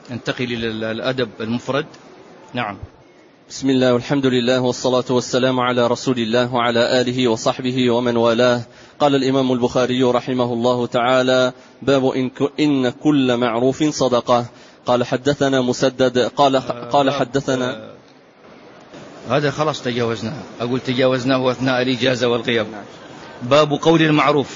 ننتقل إلى الأدب المفرد. نعم. بسم الله والحمد لله والصلاة والسلام على رسول الله وعلى آله وصحبه ومن والاه. قال الإمام البخاري رحمه الله تعالى: باب إن كل معروف صدقة. قال حدثنا مسدد قال حدثنا. هذا خلاص تجاوزناه، أقول تجاوزناه أثناء الإجازة والغياب. باب قول المعروف.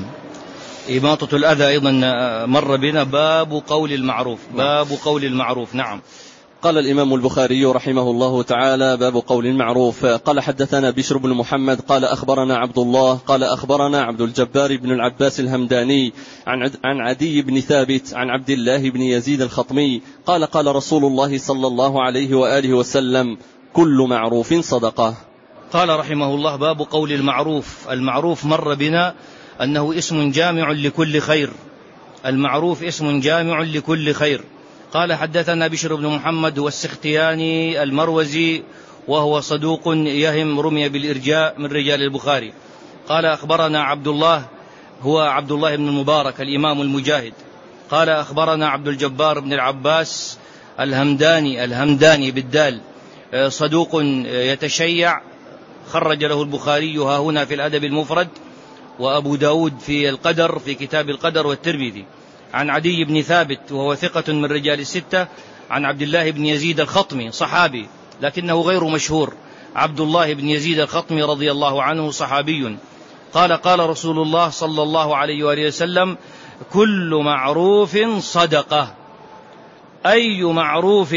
إماطة الأذى أيضا مر بنا. باب قول المعروف. باب قول المعروف. نعم. قال الإمام البخاري رحمه الله تعالى: باب قول المعروف. قال حدثنا بشر بن محمد قال أخبرنا عبد الله قال أخبرنا عبد الجبار بن العباس الهمداني عن عدي بن ثابت عن عبد الله بن يزيد الخطمي قال: قال رسول الله صلى الله عليه وآله وسلم: كل معروف صدقة. قال رحمه الله: باب قول المعروف. المعروف مر بنا أنه اسم جامع لكل خير. المعروف اسم جامع لكل خير. قال حدثنا بشر بن محمد والسختياني المروزي وهو صدوق يهم، رمي بالإرجاء، من رجال البخاري. قال أخبرنا عبد الله، هو عبد الله بن المبارك الإمام المجاهد. قال أخبرنا عبد الجبار بن العباس الهمداني بالدال، صدوق يتشيع، خرج له البخاري ها هنا في الأدب المفرد، وأبو داود في القدر في كتاب القدر، والترمذي. عن عدي بن ثابت وهو ثقة من رجال الستة. عن عبد الله بن يزيد الخطمي، صحابي لكنه غير مشهور. عبد الله بن يزيد الخطمي رضي الله عنه صحابي. قال: قال رسول الله صلى الله عليه وآله وسلم: كل معروف صدقة. أي معروف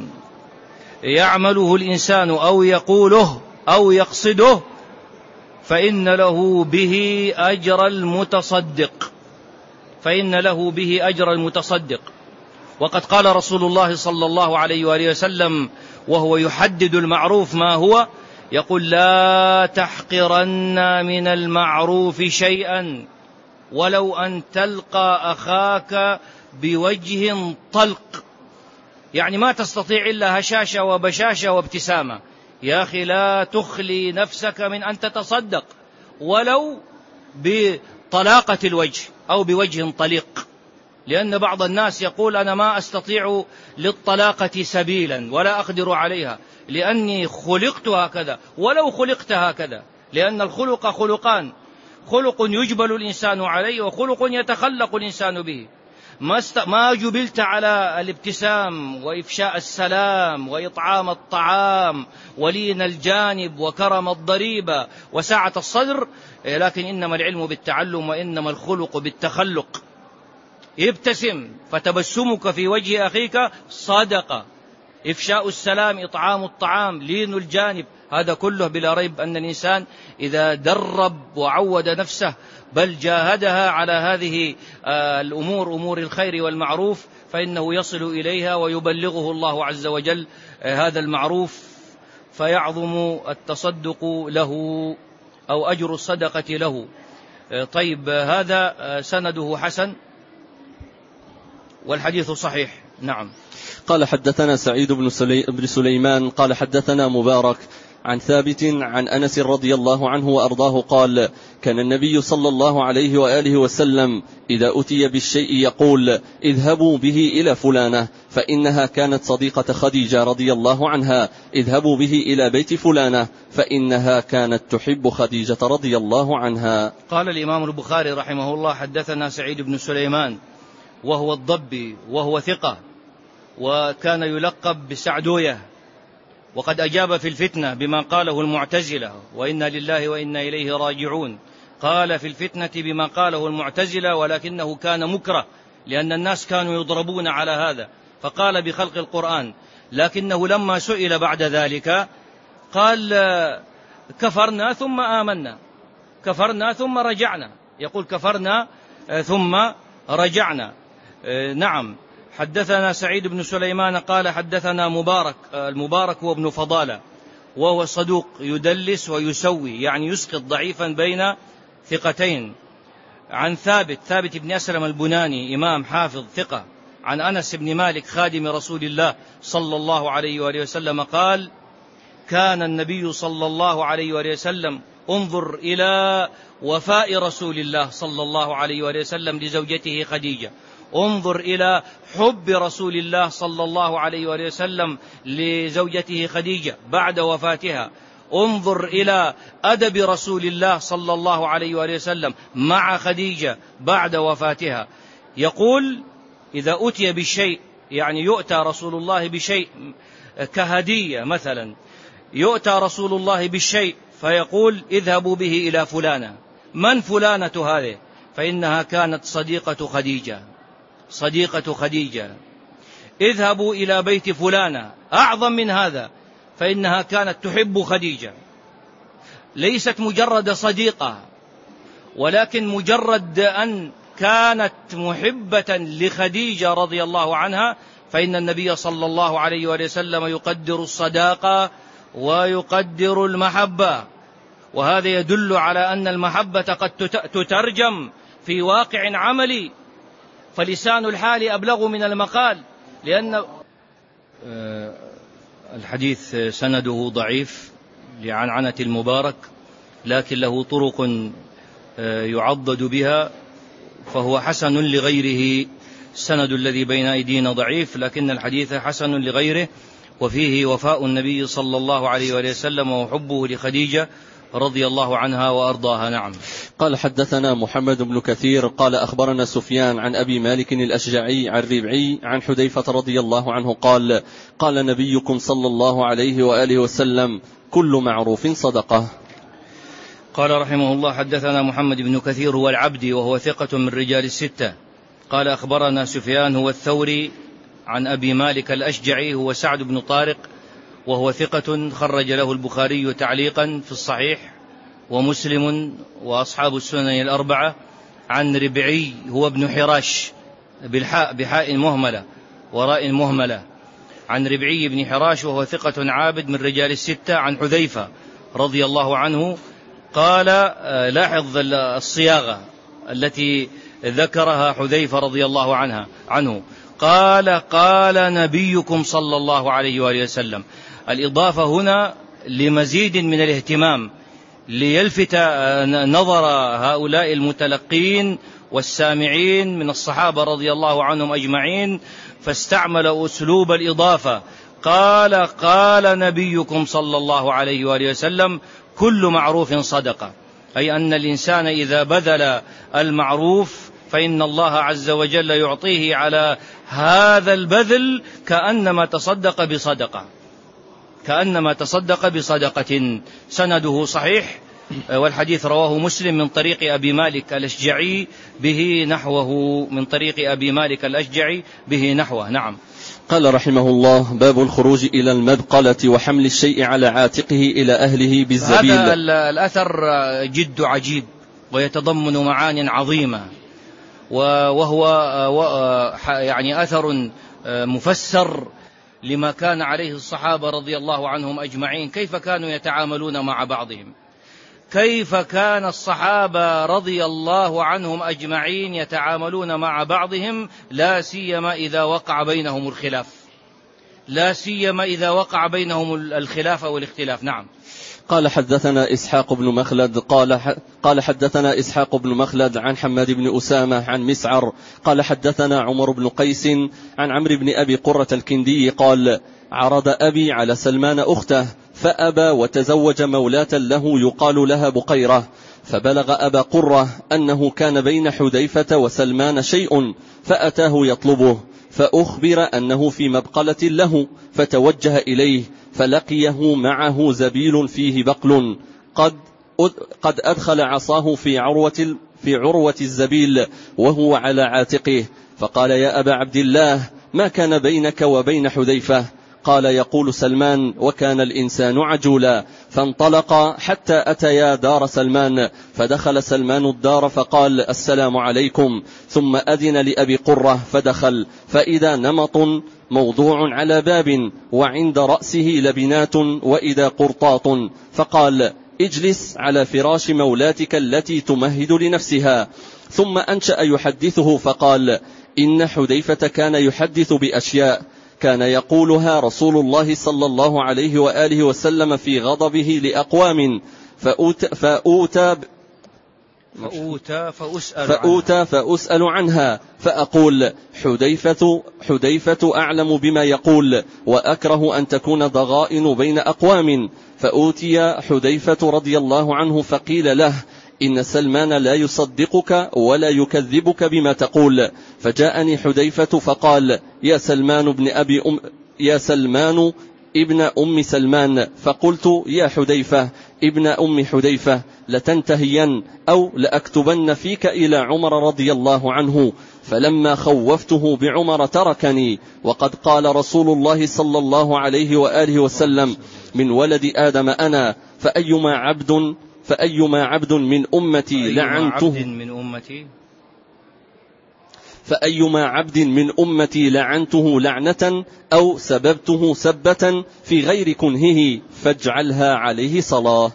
يعمله الإنسان أو يقوله أو يقصده فإن له به أجر المتصدق. فإن له به أجر المتصدق. وقد قال رسول الله صلى الله عليه وآله وسلم وهو يحدد المعروف ما هو، يقول: لا تحقرن من المعروف شيئا ولو أن تلقى أخاك بوجه طلق. يعني ما تستطيع إلا هشاشة وبشاشة وابتسامة. يا أخي لا تخلي نفسك من أن تتصدق ولو بطلاقة الوجه أو بوجه طليق، لأن بعض الناس يقول: أنا ما أستطيع للطلاقة سبيلا ولا أقدر عليها لأني خلقت هكذا. ولو خلقت هكذا، لأن الخلق خلقان: خلق يجبل الإنسان عليه، وخلق يتخلق الإنسان به. ما جبلت على الابتسام وإفشاء السلام وإطعام الطعام ولين الجانب وكرم الضريبة وسعة الصدر، لكن إنما العلم بالتعلم وإنما الخلق بالتخلق. ابتسم، فتبسمك في وجه أخيك صدقة. إفشاء السلام، إطعام الطعام، لين الجانب، هذا كله بلا ريب أن الإنسان إذا درب وعود نفسه بل جاهدها على هذه الأمور، أمور الخير والمعروف، فإنه يصل إليها ويبلغه الله عز وجل هذا المعروف، فيعظم التصدق له أو أجر الصدقة له. طيب، هذا سنده حسن والحديث صحيح. نعم. قال حدثنا سعيد بن سليمان قال حدثنا مبارك عن ثابت عن أنس رضي الله عنه وأرضاه قال: كان النبي صلى الله عليه وآله وسلم إذا أتي بالشيء يقول: اذهبوا به إلى فلانة فإنها كانت صديقة خديجة رضي الله عنها، اذهبوا به إلى بيت فلانة فإنها كانت تحب خديجة رضي الله عنها. قال الإمام البخاري رحمه الله: حدثنا سعيد بن سليمان وهو الضبي وهو ثقة، وكان يلقب بسعدوية، وقد أجاب في الفتنة بما قاله المعتزلة: وإنا لله وإنا إليه راجعون. قال في الفتنة بما قاله المعتزلة، ولكنه كان مكره لأن الناس كانوا يضربون على هذا، فقال بخلق القرآن. لكنه لما سئل بعد ذلك قال: كفرنا ثم آمنا، كفرنا ثم رجعنا. يقول: كفرنا ثم رجعنا. نعم. حدثنا سعيد بن سليمان قال حدثنا المبارك هو ابن فضالة، وهو صدوق يدلس ويسوي، يعني يسقط ضعيفا بين ثقتين. عن ثابت بن أسلم البناني، إمام حافظ ثقة. عن أنس بن مالك خادم رسول الله صلى الله عليه وآله وسلم قال: كان النبي صلى الله عليه وآله وسلم، انظر إلى وفاء رسول الله صلى الله عليه وآله وسلم لزوجته خديجة، انظر إلى حب رسول الله صلى الله عليه وآله وسلم لزوجته خديجة بعد وفاتها، انظر إلى أدب رسول الله صلى الله عليه وآله وسلم مع خديجة بعد وفاتها. يقول إذا أتي بالشيء، يعني يؤتى رسول الله بشيء كهدية مثلا، يؤتى رسول الله بالشيء فيقول اذهبوا به إلى فلانة. من فلانة هذه؟ فإنها كانت صديقة خديجة. اذهبوا إلى بيت فلانة، أعظم من هذا، فإنها كانت تحب خديجة، ليست مجرد صديقة، ولكن مجرد أن كانت محبة لخديجة رضي الله عنها، فإن النبي صلى الله عليه وسلم يقدر الصداقة ويقدر المحبة. وهذا يدل على أن المحبة قد تترجم في واقع عملي، فلسان الحال أبلغ من المقال، لأن الحديث سنده ضعيف لعنعنة المبارك، لكن له طرق يعضد بها، فهو حسن لغيره. السند الذي بين أيدينا ضعيف، لكن الحديث حسن لغيره، وفيه وفاء النبي صلى الله عليه وسلم وحبه لخديجة رضي الله عنها وأرضاها. نعم. قال حدثنا محمد بن كثير قال أخبرنا سفيان عن أبي مالك الأشجعي عن ربعي عن حذيفة رضي الله عنه قال قال نبيكم صلى الله عليه وآله وسلم كل معروف صدقة. قال رحمه الله حدثنا محمد بن كثير هو العبدي وهو ثقة من رجال الستة. قال أخبرنا سفيان هو الثوري عن أبي مالك الأشجعي هو سعد بن طارق وهو ثقة خرج له البخاري تعليقا في الصحيح ومسلم وأصحاب السنن الأربعة. عن ربعي هو ابن حراش بحاء مهملة وراء مهملة. عن ربعي بن حراش وهو ثقة عابد من رجال الستة. عن حذيفة رضي الله عنه قال لاحظ الصياغة التي ذكرها حذيفة رضي الله عنه قال نبيكم صلى الله عليه وآله وسلم. الإضافة هنا لمزيد من الاهتمام ليلفت نظر هؤلاء المتلقين والسامعين من الصحابة رضي الله عنهم أجمعين، فاستعمل أسلوب الإضافة. قال نبيكم صلى الله عليه وآله وسلم كل معروف صدقة، أي أن الإنسان إذا بذل المعروف فإن الله عز وجل يعطيه على هذا البذل كأنما تصدق بصدقة. سنده صحيح، والحديث رواه مسلم من طريق أبي مالك الأشجعي به نحوه. نعم. قال رحمه الله باب الخروج إلى المبقلة وحمل الشيء على عاتقه إلى أهله بالزبيل. هذا الأثر جد عجيب ويتضمن معان عظيمة، وهو يعني أثر مفسر لما كان عليه الصحابة رضي الله عنهم أجمعين، كيف كانوا يتعاملون مع بعضهم، كيف كان الصحابة رضي الله عنهم أجمعين يتعاملون مع بعضهم، لا سيما إذا وقع بينهم الخلاف والاختلاف. نعم. قال حدثنا إسحاق بن مخلد قال حدثنا إسحاق بن مخلد عن حماد بن أسامة عن مسعر قال حدثنا عمر بن قيس عن عمرو بن أبي قرة الكندي قال عرض أبي على سلمان أخته فأبى وتزوج مولاة له يقال لها بقيرة، فبلغ أبا قرة أنه كان بين حذيفة وسلمان شيء فأتاه يطلبه، فأخبر أنه في مبقلة له، فتوجه إليه فلقيه معه زبيل فيه بقل قد أدخل عصاه في عروة الزبيل وهو على عاتقه، فقال يا أبا عبد الله ما كان بينك وبين حذيفة؟ قال يقول سلمان وكان الإنسان عجولا، فانطلق حتى أتيا دار سلمان، فدخل سلمان الدار فقال السلام عليكم، ثم أذن لأبي قرة فدخل، فإذا نمط موضوع على باب وعند رأسه لبنات وإذا قرطاط، فقال اجلس على فراش مولاتك التي تمهد لنفسها. ثم أنشأ يحدثه فقال إن حذيفة كان يحدث بأشياء كان يقولها رسول الله صلى الله عليه وآله وسلم في غضبه لأقوام فأوتى فأسأل عنها فأقول حذيفة أعلم بما يقول وأكره أن تكون ضغائن بين أقوام. فأوتي حذيفة رضي الله عنه فقيل له إن سلمان لا يصدقك ولا يكذبك بما تقول. فجاءني حذيفة فقال يا سلمان ابن أم سلمان. فقلت يا حذيفة ابن أم حذيفة لتنتهين أو لأكتبن فيك إلى عمر رضي الله عنه. فلما خوفته بعمر تركني وقد قال رسول الله صلى الله عليه وآله وسلم من ولد آدم أنا فأيما عبد من أمتي لعنته لعنة أو سببته سبة في غير كنهه فاجعلها عليه صلاة.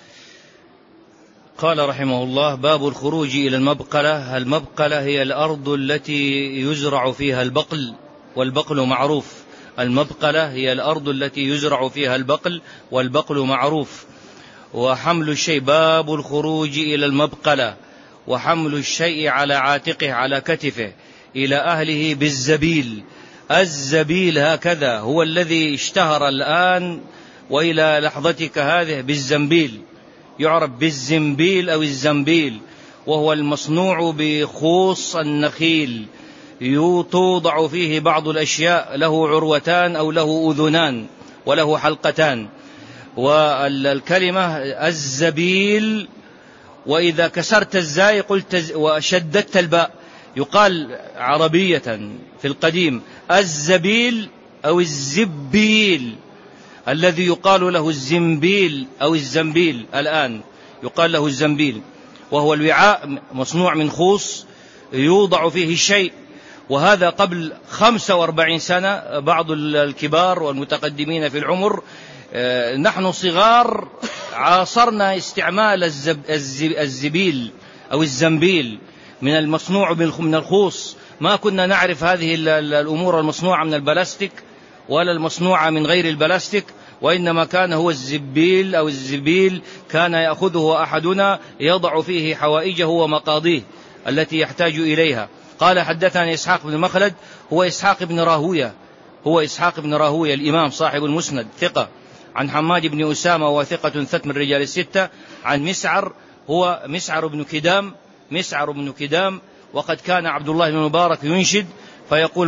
قال رحمه الله: باب الخروج إلى المبقلة. المبقلة هي الأرض التي يزرع فيها البقل، والبقل معروف. المبقلة هي الأرض التي يزرع فيها البقل، والبقل معروف. وحمل الشيء، باب الخروج إلى المبقلة، وحمل الشيء على عاتقه على كتفه إلى أهله بالزبيل. الزبيل هكذا هو الذي اشتهر الآن وإلى لحظتك هذه بالزنبيل، يعرف بالزنبيل أو الزنبيل، وهو المصنوع بخوص النخيل، توضع فيه بعض الأشياء، له عروتان أو له أذنان وله حلقتان. والكلمة الزبيل، وإذا كسرت الزاي قلت وشددت الباء يقال عربية في القديم الزبيل أو الزبيل، الذي يقال له الزنبيل أو الزنبيل الآن يقال له الزنبيل، وهو الوعاء مصنوع من خوص يوضع فيه الشيء. وهذا قبل 45 سنة. بعض الكبار والمتقدمين في العمر، نحن صغار عاصرنا استعمال الزبيل أو الزنبيل من المصنوع من الخوص. ما كنا نعرف هذه الأمور المصنوعة من البلاستيك ولا المصنوعة من غير البلاستيك، وإنما كان هو الزبيل أو الزبيل كان يأخذه أحدنا يضع فيه حوائجه ومقاضيه التي يحتاج إليها. قال: حدثنا إسحاق بن مخلد، هو إسحاق بن راهوية الإمام صاحب المسند ثقة، عن حماد بن أسامة وثقة ثبت من رجال الستة، عن مسعر، هو مسعر بن كدام. وقد كان عبد الله بن مبارك ينشد فيقول: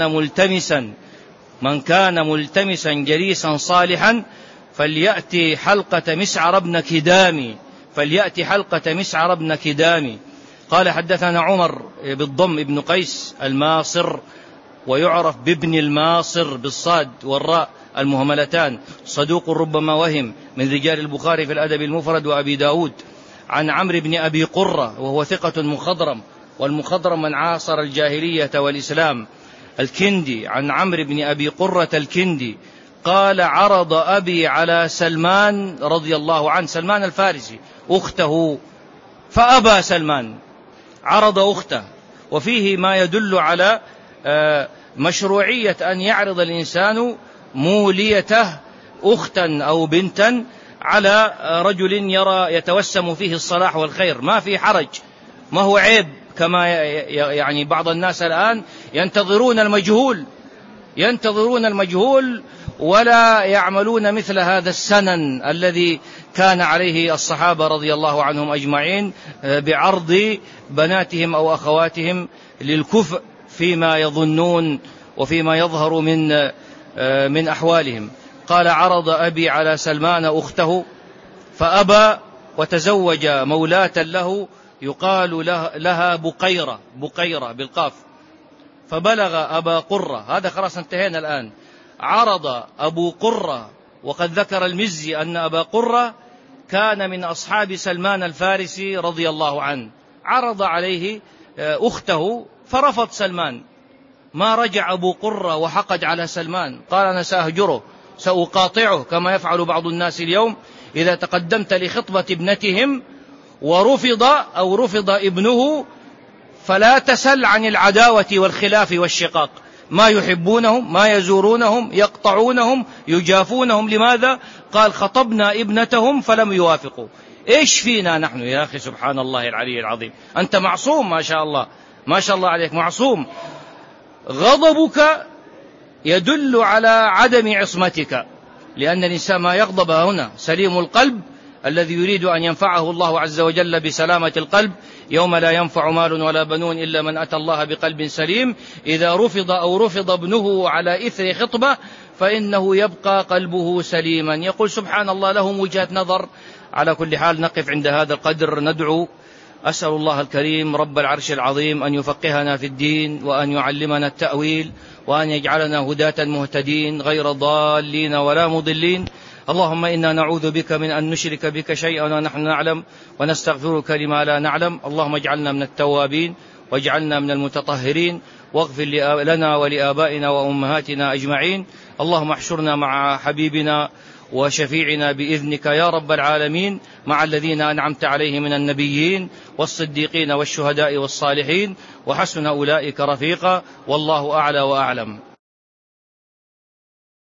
من كان ملتمسا جليسا صالحا فليأتي حلقة مسعر بن كدام. قال: حدثنا عمر بالضم ابن قيس الماصر، ويعرف بابن الماصر بالصاد والراء المهملتان، صدوق ربما وهم، من رجال البخاري في الأدب المفرد وأبي داود. عن عمرو بن أبي قرة، وهو ثقة مخضرم، والمخضرم من عاصر الجاهلية والإسلام، الكندي. عن عمرو بن أبي قرة الكندي قال: عرض أبي على سلمان رضي الله عنه، سلمان الفارسي، أخته، فأبى سلمان، عرض أخته. وفيه ما يدل على مشروعية أن يعرض الإنسان موليته أختا أو بنتا على رجل يرى يتوسم فيه الصلاح والخير، ما في حرج، ما هو عيب كما يعني بعض الناس الآن ينتظرون المجهول ولا يعملون مثل هذا السنن الذي كان عليه الصحابة رضي الله عنهم أجمعين بعرض بناتهم أو أخواتهم للكفء فيما يظنون وفيما يظهر من أحوالهم. قال: عرض أبي على سلمان أخته فأبى، وتزوج مولاة له يقال لها بقيرة بالقاف، فبلغ أبا قرة. هذا خلاص انتهينا الآن. عرض أبو قرة، وقد ذكر المزي أن أبا قرة كان من أصحاب سلمان الفارسي رضي الله عنه، عرض عليه أخته فرفض سلمان. ما رجع أبو قرة وحقد على سلمان، قال: أنا سأهجره، سأقاطعه، كما يفعل بعض الناس اليوم إذا تقدمت لخطبة ابنتهم ورفض ابنه، فلا تسل عن العداوة والخلاف والشقاق، ما يحبونهم، ما يزورونهم، يقطعونهم، يجافونهم. لماذا؟ قال: خطبنا ابنتهم فلم يوافقوا. إيش فينا نحن يا أخي؟ سبحان الله العلي العظيم، أنت معصوم ما شاء الله، ما شاء الله عليك، معصوم. غضبك يدل على عدم عصمتك، لأن الإنسان ما يغضب هنا سليم القلب الذي يريد أن ينفعه الله عز وجل بسلامة القلب يوم لا ينفع مال ولا بنون إلا من أتى الله بقلب سليم. إذا رفض ابنه على إثر خطبة فإنه يبقى قلبه سليما. يقول سبحان الله لهم وجهة نظر. على كل حال نقف عند هذا القدر، ندعو، أسأل الله الكريم رب العرش العظيم أن يفقهنا في الدين، وأن يعلمنا التأويل، وأن يجعلنا هداة مهتدين غير ضالين ولا مضلين. اللهم إنا نعوذ بك من أن نشرك بك شيئا ونحن نعلم، ونستغفرك لما لا نعلم. اللهم اجعلنا من التوابين، واجعلنا من المتطهرين، واغفر لنا ولآبائنا وأمهاتنا أجمعين. اللهم احشرنا مع حبيبنا وشفيعنا بإذنك يا رب العالمين، مع الذين أنعمت عليهم من النبيين والصديقين والشهداء والصالحين، وحسن أولئك رفيقا، والله أعلى وأعلم.